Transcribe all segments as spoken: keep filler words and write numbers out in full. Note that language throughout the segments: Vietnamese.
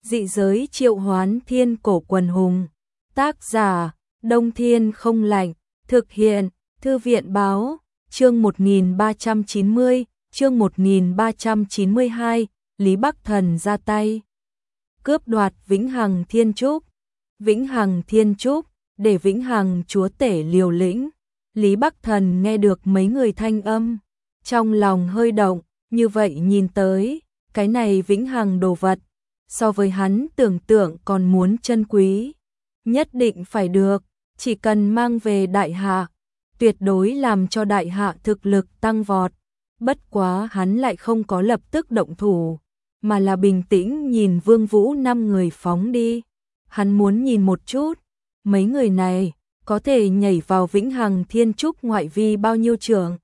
Dị giới triệu hoán thiên cổ quần hùng. Tác giả, Đông Thiên không lạnh. Thực hiện, Thư viện báo. Chương một nghìn ba trăm chín mươi, chương một nghìn ba trăm chín mươi hai, Lý Bắc Thần ra tay. Cướp đoạt Vĩnh Hằng Thiên Trúc. Vĩnh Hằng Thiên Trúc, để Vĩnh Hằng chúa tể liều lĩnh. Lý Bắc Thần nghe được mấy người thanh âm, trong lòng hơi động, như vậy nhìn tới, cái này Vĩnh Hằng đồ vật, so với hắn tưởng tượng còn muốn chân quý. Nhất định phải được, chỉ cần mang về đại hạ, tuyệt đối làm cho đại hạ thực lực tăng vọt. Bất quá hắn lại không có lập tức động thủ, mà là bình tĩnh nhìn Vương Vũ năm người phóng đi. Hắn muốn nhìn một chút, mấy người này có thể nhảy vào Vĩnh Hằng Thiên Trúc ngoại vi bao nhiêu trượng.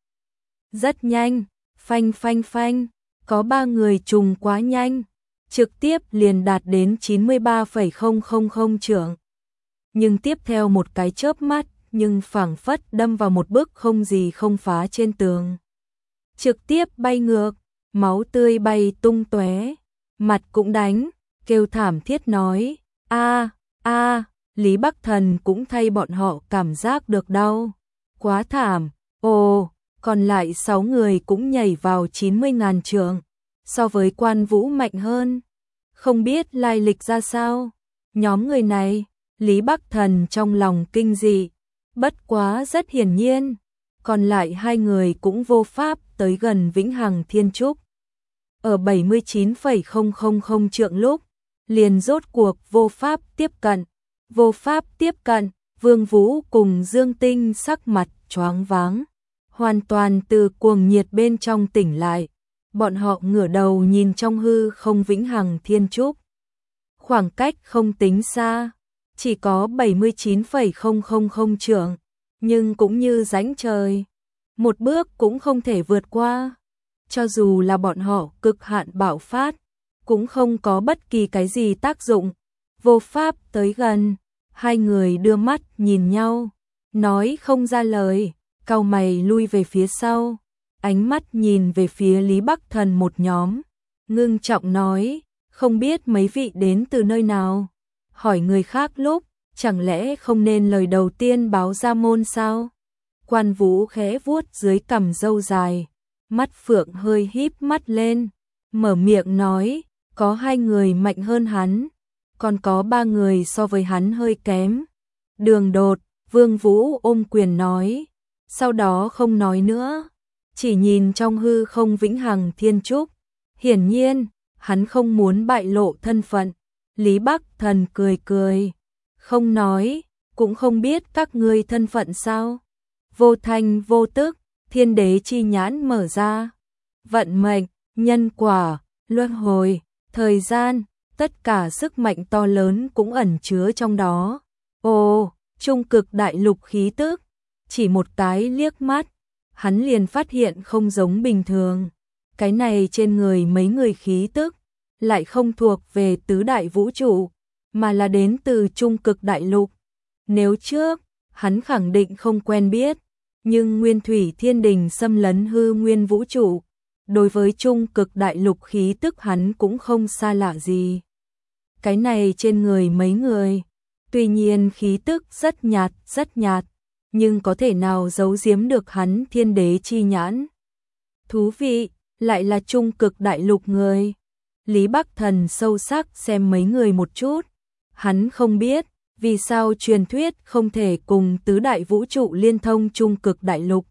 Rất nhanh, phanh phanh phanh, có ba người trùng quá nhanh, trực tiếp liền đạt đến chín mươi ba phẩy không không không trượng. Nhưng tiếp theo một cái chớp mắt, nhưng phảng phất đâm vào một bức không gì không phá trên tường. Trực tiếp bay ngược, máu tươi bay tung tóe, mặt cũng đánh, kêu thảm thiết nói, a a, Lý Bắc Thần cũng thay bọn họ cảm giác được đau. Quá thảm, ồ, còn lại sáu người cũng nhảy vào chín mươi ngàn trượng, so với Quan Vũ mạnh hơn. Không biết lai lịch ra sao, nhóm người này, Lý Bắc Thần trong lòng kinh dị, bất quá rất hiển nhiên, còn lại hai người cũng vô pháp tới gần Vĩnh Hằng Thiên Trúc. Ở bảy mươi chín phẩy không không không trượng lúc, liền rốt cuộc vô pháp tiếp cận, vô pháp tiếp cận, Vương Vũ cùng Dương Tinh sắc mặt choáng váng, hoàn toàn từ cuồng nhiệt bên trong tỉnh lại. Bọn họ ngửa đầu nhìn trong hư không Vĩnh Hằng Thiên Trúc. Khoảng cách không tính xa, chỉ có bảy mươi chín phẩy không không không trượng, nhưng cũng như rãnh trời, một bước cũng không thể vượt qua. Cho dù là bọn họ cực hạn bạo phát, cũng không có bất kỳ cái gì tác dụng, vô pháp tới gần. Hai người đưa mắt nhìn nhau, nói không ra lời, cau mày lui về phía sau, ánh mắt nhìn về phía Lý Bắc Thần một nhóm, ngưng trọng nói, không biết mấy vị đến từ nơi nào. Hỏi người khác lúc, chẳng lẽ không nên lời đầu tiên báo ra môn sao? Quan Vũ khẽ vuốt dưới cằm râu dài, mắt phượng hơi híp mắt lên, mở miệng nói, có hai người mạnh hơn hắn, còn có ba người so với hắn hơi kém. Đường Đột, Vương Vũ ôm quyền nói, sau đó không nói nữa, chỉ nhìn trong hư không Vĩnh Hằng Thiên Trúc. Hiển nhiên, hắn không muốn bại lộ thân phận. Lý Bắc Thần cười cười, không nói, cũng không biết các ngươi thân phận sao. Vô thanh vô tức, thiên đế chi nhãn mở ra. Vận mệnh, nhân quả, luân hồi, thời gian, tất cả sức mạnh to lớn cũng ẩn chứa trong đó. Ồ, trung cực đại lục khí tức, chỉ một cái liếc mắt, hắn liền phát hiện không giống bình thường. Cái này trên người mấy người khí tức, lại không thuộc về tứ đại vũ trụ, mà là đến từ trung cực đại lục. Nếu trước, hắn khẳng định không quen biết, nhưng Nguyên Thủy Thiên Đình xâm lấn hư nguyên vũ trụ, đối với trung cực đại lục khí tức hắn cũng không xa lạ gì. Cái này trên người mấy người, tuy nhiên khí tức rất nhạt, rất nhạt, nhưng có thể nào giấu giếm được hắn thiên đế chi nhãn. Thú vị, lại là trung cực đại lục người. Lý Bắc Thần sâu sắc xem mấy người một chút, hắn không biết vì sao truyền thuyết không thể cùng tứ đại vũ trụ liên thông trung cực đại lục.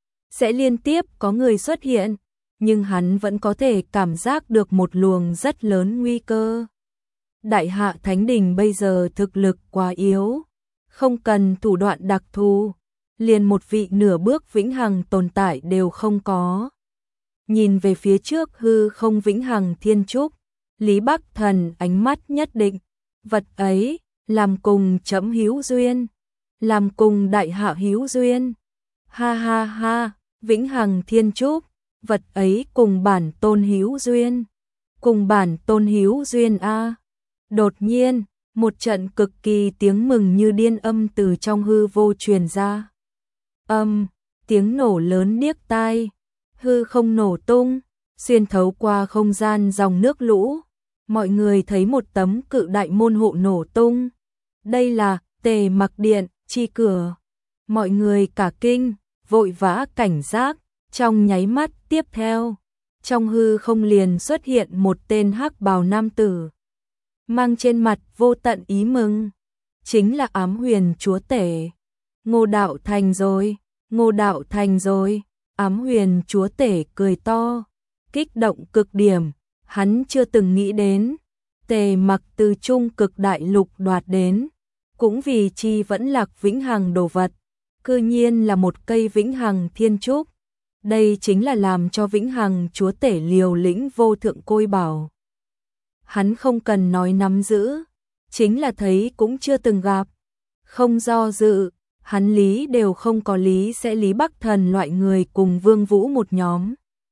Sẽ liên tiếp có người xuất hiện, nhưng hắn vẫn có thể cảm giác được một luồng rất lớn nguy cơ. Đại Hạ Thánh Đình bây giờ thực lực quá yếu, không cần thủ đoạn đặc thù, liền một vị nửa bước vĩnh hằng tồn tại đều không có. Nhìn về phía trước hư không Vĩnh Hằng Thiên Trúc, Lý Bắc Thần ánh mắt nhất định, vật ấy, làm cùng chấm hữu duyên, làm cùng đại hạ hữu duyên. Ha ha ha, Vĩnh Hằng Thiên Trúc, vật ấy cùng bản tôn hữu duyên, cùng bản tôn hữu duyên a. Đột nhiên, một trận cực kỳ tiếng mừng như điên âm từ trong hư vô truyền ra. Âm, tiếng nổ lớn điếc tai, hư không nổ tung, xuyên thấu qua không gian dòng nước lũ, mọi người thấy một tấm cự đại môn hộ nổ tung. Đây là Tề Mặc Điện, chi cửa. Mọi người cả kinh, vội vã cảnh giác, trong nháy mắt tiếp theo. Trong hư không liền xuất hiện một tên hắc bào nam tử. Mang trên mặt vô tận ý mừng. Chính là Ám Huyền Chúa Tể. Ngô Đạo thành rồi, Ngô Đạo thành rồi. Ám Huyền Chúa Tể cười to, kích động cực điểm. Hắn chưa từng nghĩ đến, Tề Mặc từ Trung Cực Đại Lục đoạt đến, cũng vì chi vẫn lạc vĩnh hằng đồ vật, cư nhiên là một cây vĩnh hằng thiên trúc. Đây chính là làm cho vĩnh hằng Chúa Tể liều lĩnh vô thượng côi bảo. Hắn không cần nói nắm giữ, chính là thấy cũng chưa từng gặp. Không do dự, hắn lý đều không có lý sẽ Lý Bắc Thần loại người cùng Vương Vũ một nhóm.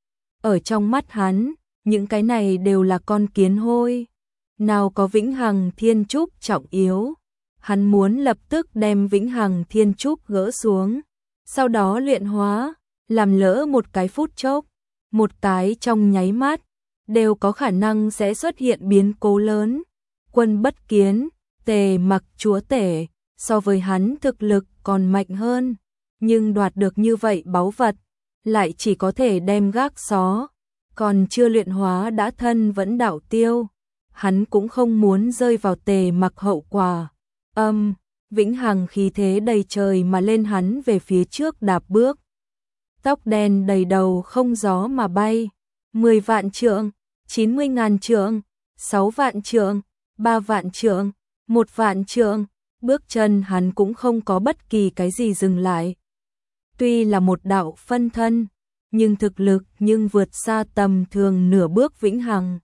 Ở trong mắt hắn, những cái này đều là con kiến hôi. Nào có vĩnh hằng thiên trúc trọng yếu. Hắn muốn lập tức đem vĩnh hằng thiên trúc gỡ xuống, sau đó luyện hóa, làm lỡ một cái phút chốc, một cái trong nháy mắt, đều có khả năng sẽ xuất hiện biến cố lớn. Quân Bất Kiến, Tề Mặc Chúa Tể, so với hắn thực lực còn mạnh hơn, nhưng đoạt được như vậy báu vật, lại chỉ có thể đem gác xó, còn chưa luyện hóa đã thân vẫn đảo tiêu. Hắn cũng không muốn rơi vào Tề Mặc hậu quả. Âm, vĩnh hằng khí thế đầy trời mà lên, hắn về phía trước đạp bước. Tóc đen đầy đầu không gió mà bay, mười vạn trượng, chín mươi ngàn trượng, sáu vạn trượng, ba vạn trượng, một vạn trượng, bước chân hắn cũng không có bất kỳ cái gì dừng lại. Tuy là một đạo phân thân, nhưng thực lực nhưng vượt xa tầm thường nửa bước vĩnh hằng.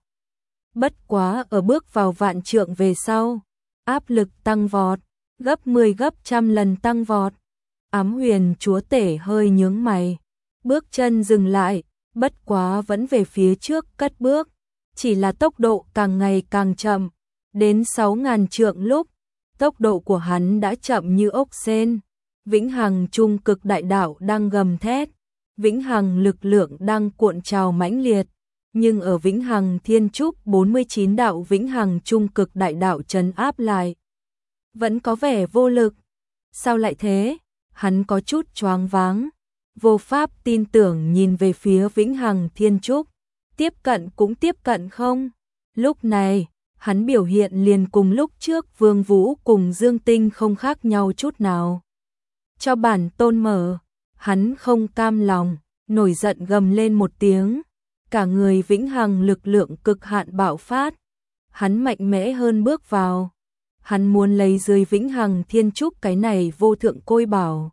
Bất quá ở bước vào vạn trượng về sau, áp lực tăng vọt, gấp mười gấp trăm lần tăng vọt. Ám Huyền Chúa Tể hơi nhướng mày, bước chân dừng lại, bất quá vẫn về phía trước cất bước, chỉ là tốc độ càng ngày càng chậm, đến sáu ngàn trượng lúc, tốc độ của hắn đã chậm như ốc sên. Vĩnh hằng Trung Cực Đại Đạo đang gầm thét, vĩnh hằng lực lượng đang cuộn trào mãnh liệt, nhưng ở vĩnh hằng thiên trúc bốn mươi chín đạo vĩnh hằng Trung Cực Đại Đạo trấn áp lại, vẫn có vẻ vô lực. Sao lại thế? Hắn có chút choáng váng, vô pháp tin tưởng nhìn về phía vĩnh hằng thiên trúc, tiếp cận cũng tiếp cận không. Lúc này, hắn biểu hiện liền cùng lúc trước Vương Vũ cùng Dương Tinh không khác nhau chút nào. Cho bản tôn mở, hắn không cam lòng, nổi giận gầm lên một tiếng, cả người vĩnh hằng lực lượng cực hạn bạo phát, hắn mạnh mẽ hơn bước vào, hắn muốn lấy dưới vĩnh hằng thiên trúc cái này vô thượng côi bảo.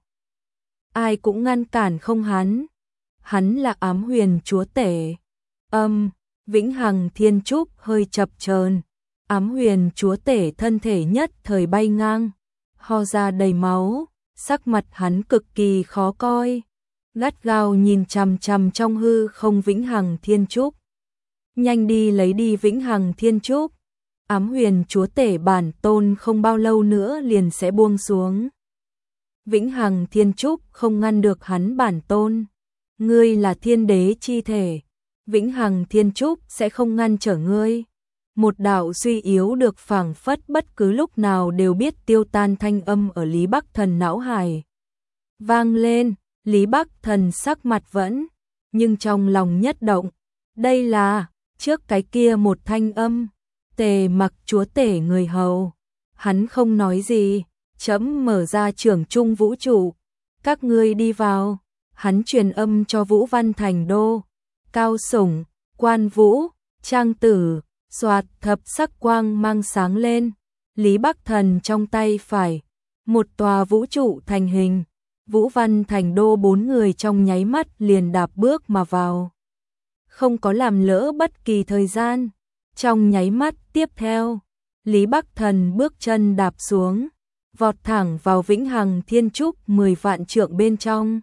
Ai cũng ngăn cản không hắn, hắn là Ám Huyền Chúa Tể. Âm, vĩnh hằng thiên trúc hơi chập chờn, Ám Huyền Chúa Tể thân thể nhất thời bay ngang, ho ra đầy máu, sắc mặt hắn cực kỳ khó coi, gắt gao nhìn chằm chằm trong hư không vĩnh hằng thiên trúc. Nhanh đi lấy đi vĩnh hằng thiên trúc. Ám Huyền Chúa Tể bản tôn không bao lâu nữa liền sẽ buông xuống. Vĩnh hằng thiên trúc không ngăn được hắn bản tôn. Ngươi là thiên đế chi thể, vĩnh hằng thiên trúc sẽ không ngăn trở ngươi. Một đạo suy yếu được phảng phất bất cứ lúc nào đều biết tiêu tan thanh âm ở Lý Bắc Thần não hải vang lên. Lý Bắc Thần sắc mặt vẫn, nhưng trong lòng nhất động. Đây là trước cái kia một thanh âm. Tề Mặc Chúa Tể người hầu. Hắn không nói gì, chấm mở ra trưởng trung vũ trụ, các ngươi đi vào. Hắn truyền âm cho Vũ Văn Thành Đô, Cao Sủng, Quan Vũ, Trang Tử. Soạt, thập sắc quang mang sáng lên, Lý Bắc Thần trong tay phải, một tòa vũ trụ thành hình, Vũ Văn Thành Đô bốn người trong nháy mắt liền đạp bước mà vào. Không có làm lỡ bất kỳ thời gian, trong nháy mắt tiếp theo, Lý Bắc Thần bước chân đạp xuống, vọt thẳng vào vĩnh hằng thiên trúc mười vạn trượng bên trong.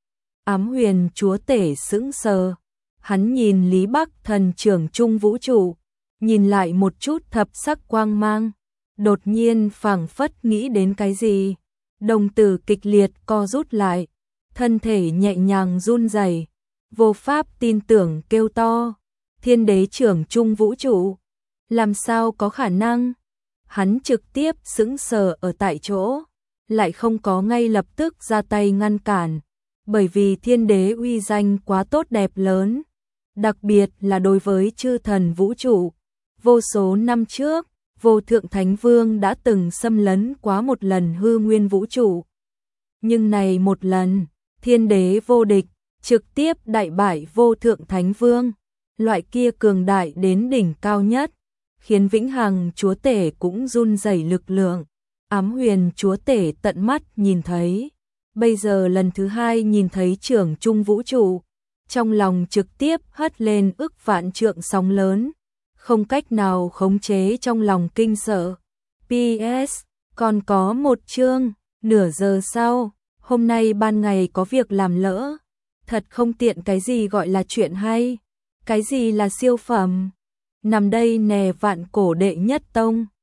Ám Huyền Chúa Tể sững sờ, hắn nhìn Lý Bắc Thần trưởng trung vũ trụ, nhìn lại một chút thập sắc quang mang, đột nhiên phảng phất nghĩ đến cái gì, đồng tử kịch liệt co rút lại, thân thể nhẹ nhàng run rẩy, vô pháp tin tưởng kêu to, thiên đế trưởng trung vũ trụ. Làm sao có khả năng? Hắn trực tiếp sững sờ ở tại chỗ, lại không có ngay lập tức ra tay ngăn cản, bởi vì thiên đế uy danh quá tốt đẹp lớn, đặc biệt là đối với chư thần vũ trụ. Vô số năm trước, Vô Thượng Thánh Vương đã từng xâm lấn quá một lần hư nguyên vũ trụ. Nhưng này một lần, thiên đế vô địch, trực tiếp đại bại Vô Thượng Thánh Vương, loại kia cường đại đến đỉnh cao nhất, khiến Vĩnh Hằng Chúa Tể cũng run rẩy lực lượng. Ám Huyền Chúa Tể tận mắt nhìn thấy, bây giờ lần thứ hai nhìn thấy trưởng trung vũ trụ, trong lòng trực tiếp hất lên ức vạn trượng sóng lớn, không cách nào khống chế trong lòng kinh sợ. pê ét còn có một chương, nửa giờ sau, hôm nay ban ngày có việc làm lỡ, thật không tiện. Cái gì gọi là chuyện hay, cái gì là siêu phẩm, nằm đây nè vạn cổ đệ nhất tông.